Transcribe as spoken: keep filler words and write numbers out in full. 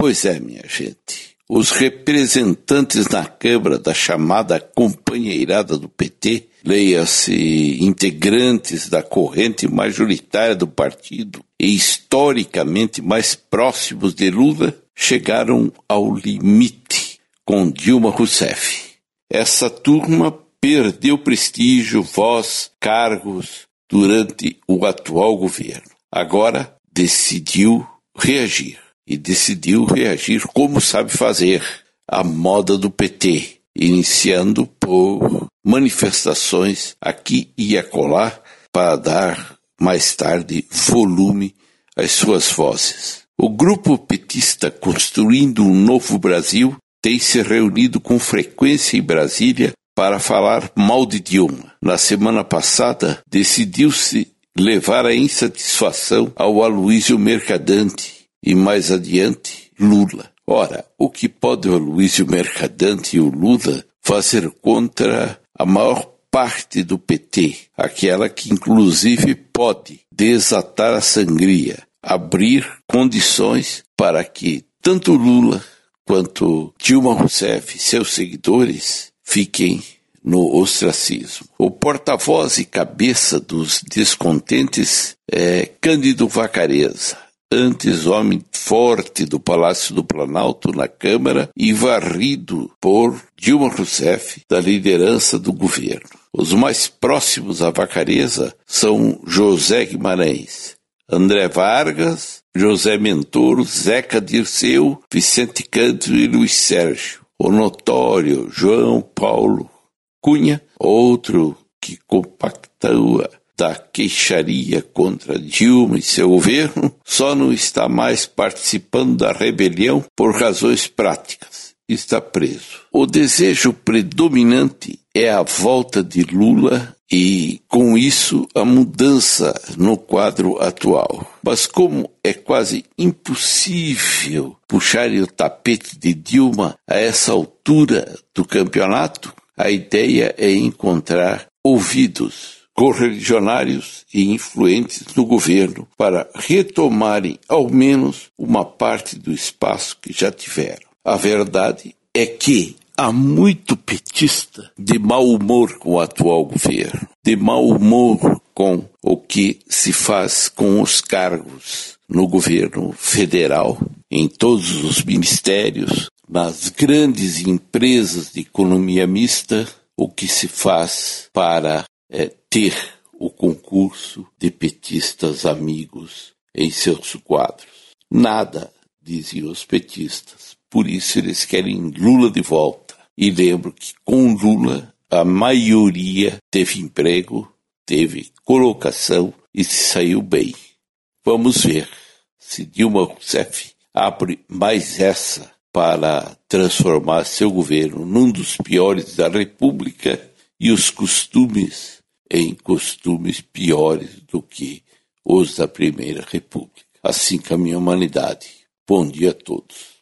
Pois é, minha gente. Os representantes na Câmara da chamada companheirada do P T, leia-se integrantes da corrente majoritária do partido e historicamente mais próximos de Lula, chegaram ao limite com Dilma Rousseff. Essa turma perdeu prestígio, voz, cargos durante o atual governo. Agora decidiu reagir. E decidiu reagir como sabe fazer, à moda do P T, iniciando por manifestações aqui e acolá para dar mais tarde volume às suas vozes. O grupo petista Construindo um Novo Brasil tem se reunido com frequência em Brasília para falar mal de Dilma. Na semana passada, decidiu-se levar a insatisfação ao Aloysio Mercadante e mais adiante, Lula. Ora, o que pode o Aloysio Mercadante e o Lula fazer contra a maior parte do P T, aquela que inclusive pode desatar a sangria, abrir condições para que tanto Lula quanto Dilma Rousseff e seus seguidores fiquem no ostracismo. O porta-voz e cabeça dos descontentes é Cândido Vacarezza, antes homem forte do Palácio do Planalto na Câmara e varrido por Dilma Rousseff da liderança do governo. Os mais próximos a Vacarezza são José Guimarães, André Vargas, José Mentoro, Zeca Dirceu, Vicente Cândido e Luiz Sérgio. O notório João Paulo Cunha, outro que compactua da queixaria contra Dilma e seu governo, só não está mais participando da rebelião por razões práticas. Está preso. O desejo predominante é a volta de Lula e, com isso, a mudança no quadro atual. Mas como é quase impossível puxar o tapete de Dilma a essa altura do campeonato, a ideia é encontrar ouvidos correligionários e influentes no governo para retomarem ao menos uma parte do espaço que já tiveram. A verdade é que há muito petista de mau humor com o atual governo, de mau humor com o que se faz com os cargos no governo federal, em todos os ministérios, nas grandes empresas de economia mista, o que se faz para é, ter o concurso de petistas amigos em seus quadros. Nada, diziam os petistas. Por isso eles querem Lula de volta. E lembro que com Lula a maioria teve emprego, teve colocação e se saiu bem. Vamos ver se Dilma Rousseff abre mais essa para transformar seu governo num dos piores da República e os costumes em costumes piores do que os da Primeira República. Assim caminha a humanidade. Bom dia a todos.